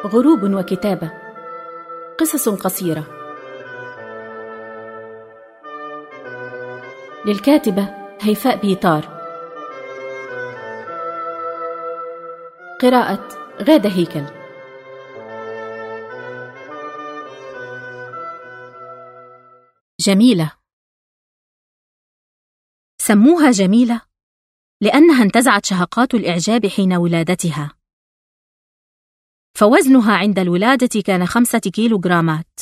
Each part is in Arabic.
غروب وكتابة، قصص قصيرة. للكاتبة هيفاء بيطار. قراءة غادة هيكل. جميلة. سموها جميلة لأنها انتزعت شهقات الإعجاب حين ولادتها، فوزنها عند الولادة كان 5 كيلوغرامات.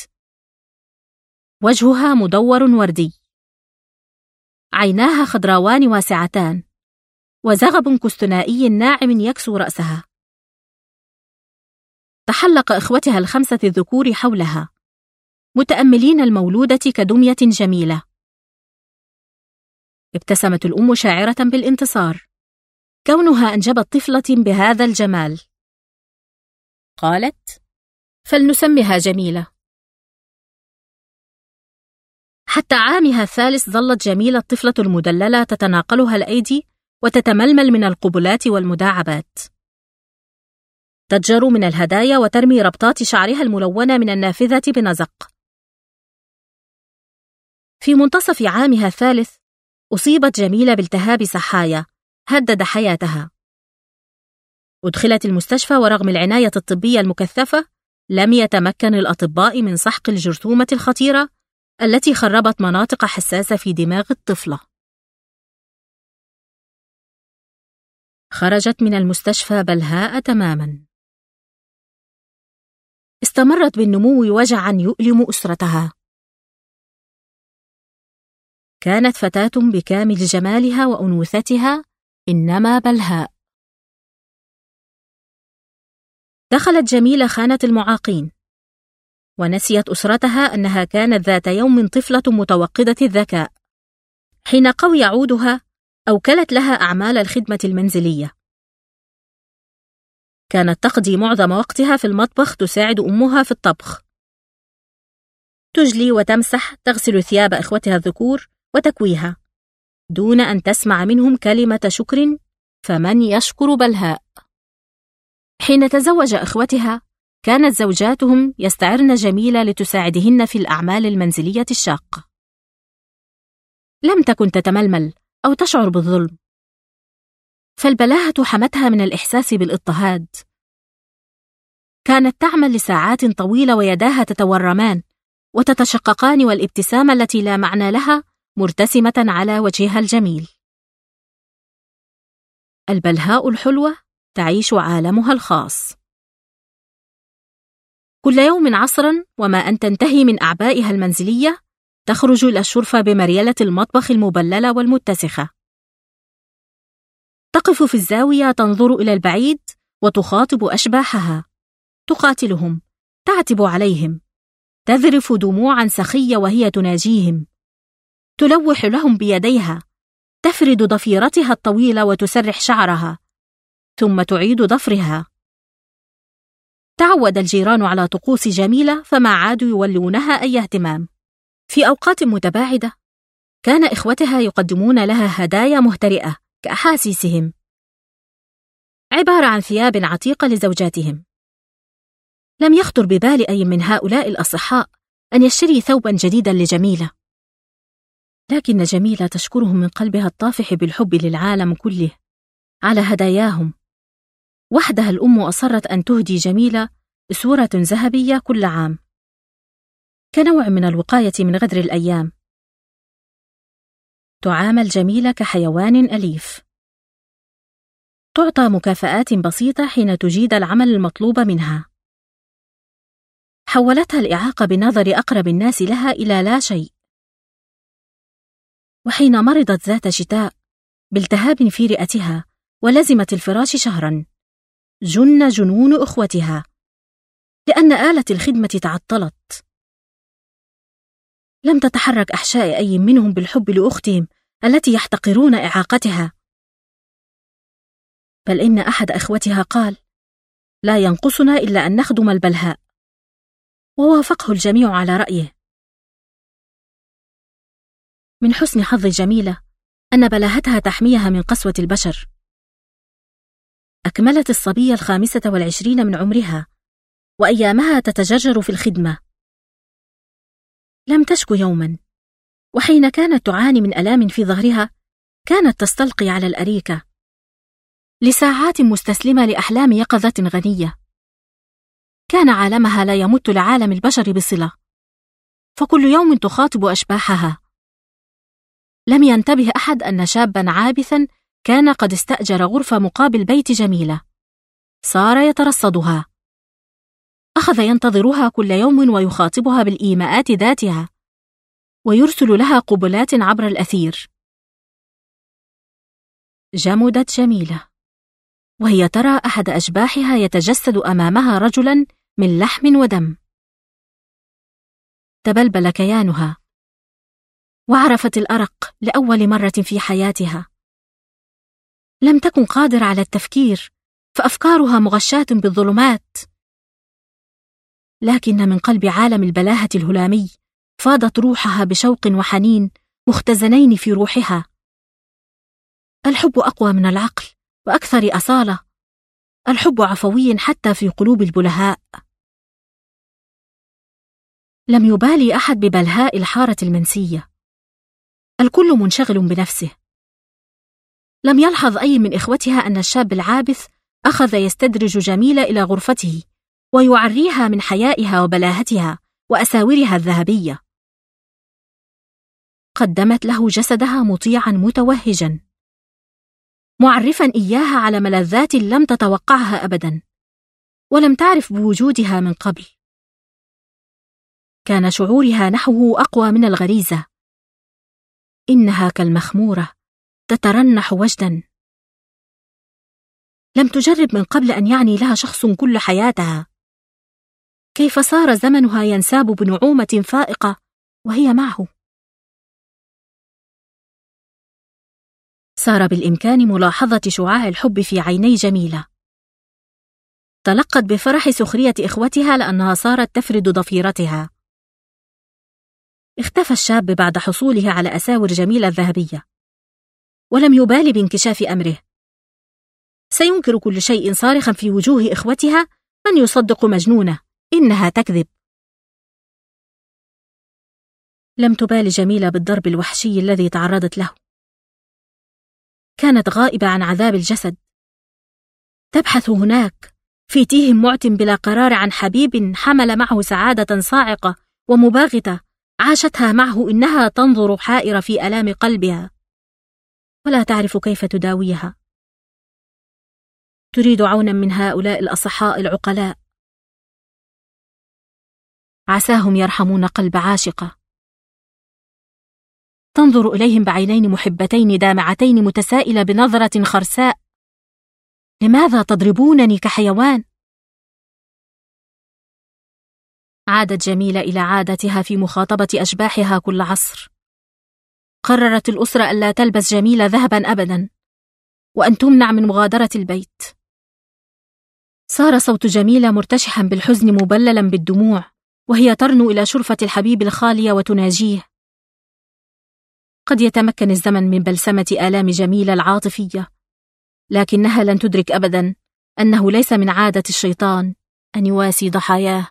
وجهها مدور وردي، عيناها خضراوان واسعتان، وزغب كستنائي ناعم يكسو رأسها. تحلق إخوتها ال5 الذكور حولها، متأملين المولودة كدمية جميلة. ابتسمت الأم شاعرة بالانتصار كونها أنجبت طفلة بهذا الجمال. قالت: فلنسمها جميلة. حتى عامها الثالث ظلت جميلة الطفلة المدللة تتناقلها الأيدي وتتململ من القبلات والمداعبات، تتجر من الهدايا وترمي ربطات شعرها الملونة من النافذة بنزق. في منتصف عامها الثالث أصيبت جميلة بالتهاب سحايا هدد حياتها. أدخلت المستشفى، ورغم العناية الطبية المكثفة لم يتمكن الأطباء من سحق الجرثومة الخطيرة التي خربت مناطق حساسة في دماغ الطفلة. خرجت من المستشفى بلهاء تماما. استمرت بالنمو وجعا يؤلم أسرتها. كانت فتاة بكامل جمالها وأنوثتها، إنما بلهاء. دخلت جميلة خانة المعاقين، ونسيت أسرتها أنها كانت ذات يوم طفلة متوقدة الذكاء. حين قوي عودها أوكلت لها أعمال الخدمة المنزلية. كانت تقضي معظم وقتها في المطبخ تساعد أمها في الطبخ، تجلي وتمسح، تغسل ثياب إخوتها الذكور وتكويها دون أن تسمع منهم كلمة شكر. فمن يشكر بلهاء؟ حين تزوج إخوتها كانت زوجاتهم يستعرن جميلة لتساعدهن في الأعمال المنزلية الشاقة. لم تكن تتململ أو تشعر بالظلم، فالبلاهة حمتها من الإحساس بالاضطهاد. كانت تعمل لساعات طويلة ويداها تتورمان وتتشققان، والابتسامة التي لا معنى لها مرتسمة على وجهها الجميل. البلهاء الحلوة تعيش عالمها الخاص. كل يوم عصرا وما أن تنتهي من أعبائها المنزلية تخرج إلى الشرفة بمريلة المطبخ المبللة والمتسخة. تقف في الزاوية تنظر إلى البعيد وتخاطب أشباحها، تقاتلهم، تعتب عليهم، تذرف دموعا سخية وهي تناجيهم، تلوح لهم بيديها، تفرد ضفيرتها الطويلة وتسرح شعرها ثم تعيد ضفرها. تعود الجيران على طقوس جميلة فما عادوا يولونها أي اهتمام. في أوقات متباعدة كان إخوتها يقدمون لها هدايا مهترئة كأحاسيسهم، عبارة عن ثياب عتيقة لزوجاتهم. لم يخطر ببال أي من هؤلاء الأصحاء أن يشتري ثوبا جديدا لجميلة، لكن جميلة تشكرهم من قلبها الطافح بالحب للعالم كله على هداياهم. وحدها الأم أصرت أن تهدي جميلة صورة ذهبية كل عام كنوع من الوقاية من غدر الأيام. تعامل جميلة كحيوان أليف، تعطى مكافآت بسيطة حين تجيد العمل المطلوب منها. حولتها الإعاقة بنظر أقرب الناس لها إلى لا شيء. وحين مرضت ذات شتاء بالتهاب في رئتها ولزمت الفراش شهرا، جن جنون أخوتها لأن آلة الخدمة تعطلت. لم تتحرك أحشاء أي منهم بالحب لأختهم التي يحتقرون إعاقتها، بل إن أحد أخوتها قال: لا ينقصنا إلا أن نخدم البلهاء، ووافقه الجميع على رأيه. من حسن حظ جميلة أن بلاهتها تحميها من قسوة البشر. أكملت الصبية 25 من عمرها وأيامها تتجرجر في الخدمة. لم تشك يوما، وحين كانت تعاني من آلام في ظهرها كانت تستلقي على الأريكة لساعات مستسلمة لأحلام يقظة غنية. كان عالمها لا يمت لعالم البشر بصلة، فكل يوم تخاطب أشباحها. لم ينتبه أحد أن شابا عابثا كان قد استأجر غرفة مقابل بيت جميلة، صار يترصدها، أخذ ينتظرها كل يوم ويخاطبها بالإيماءات ذاتها، ويرسل لها قبلات عبر الأثير. جمدت جميلة وهي ترى أحد أشباحها يتجسد أمامها رجلا من لحم ودم. تبلبل كيانها وعرفت الأرق لأول مرة في حياتها. لم تكن قادرة على التفكير، فأفكارها مغشاة بالظلمات، لكن من قلب عالم البلاهة الهلامي فاضت روحها بشوق وحنين مختزنين في روحها. الحب أقوى من العقل وأكثر أصالة، الحب عفوي حتى في قلوب البلهاء. لم يبالي أحد ببلهاء الحارة المنسية، الكل منشغل بنفسه. لم يلحظ أي من إخوتها أن الشاب العابث أخذ يستدرج جميلة إلى غرفته ويعريها من حيائها وبلاهتها وأساورها الذهبية. قدمت له جسدها مطيعا متوهجا، معرفا إياها على ملذات لم تتوقعها أبدا ولم تعرف بوجودها من قبل. كان شعورها نحوه أقوى من الغريزة، إنها كالمخمورة تترنح وجدا. لم تجرب من قبل أن يعني لها شخص كل حياتها. كيف صار زمنها ينساب بنعومة فائقة وهي معه؟ صار بالإمكان ملاحظة شعاع الحب في عيني جميلة. تلقت بفرح سخرية إخوتها لأنها صارت تفرد ضفيرتها. اختفى الشاب بعد حصوله على أساور جميلة الذهبية، ولم يبال بانكشاف أمره. سينكر كل شيء صارخا في وجوه إخوتها، من يصدق مجنونة، إنها تكذب. لم تبال جميلة بالضرب الوحشي الذي تعرضت له. كانت غائبة عن عذاب الجسد، تبحث هناك في تيه معتم بلا قرار عن حبيب حمل معه سعادة صاعقة ومباغتة عاشتها معه. إنها تنظر حائرة في آلام قلبها ولا تعرف كيف تداويها. تريد عونا من هؤلاء الأصحاء العقلاء، عساهم يرحمون قلب عاشقة. تنظر إليهم بعينين محبتين دامعتين متسائلة بنظرة خرساء. لماذا تضربونني كحيوان؟ عادت جميلة إلى عادتها في مخاطبة أشباحها كل عصر. قررت الأسرة ألا تلبس جميلة ذهبا أبدا، وأن تمنع من مغادرة البيت. صار صوت جميلة مرتشحا بالحزن مبللا بالدموع وهي ترنو إلى شرفة الحبيب الخالية وتناجيه. قد يتمكن الزمن من بلسمة آلام جميلة العاطفية، لكنها لن تدرك أبدا أنه ليس من عادة الشيطان أن يواسي ضحاياه.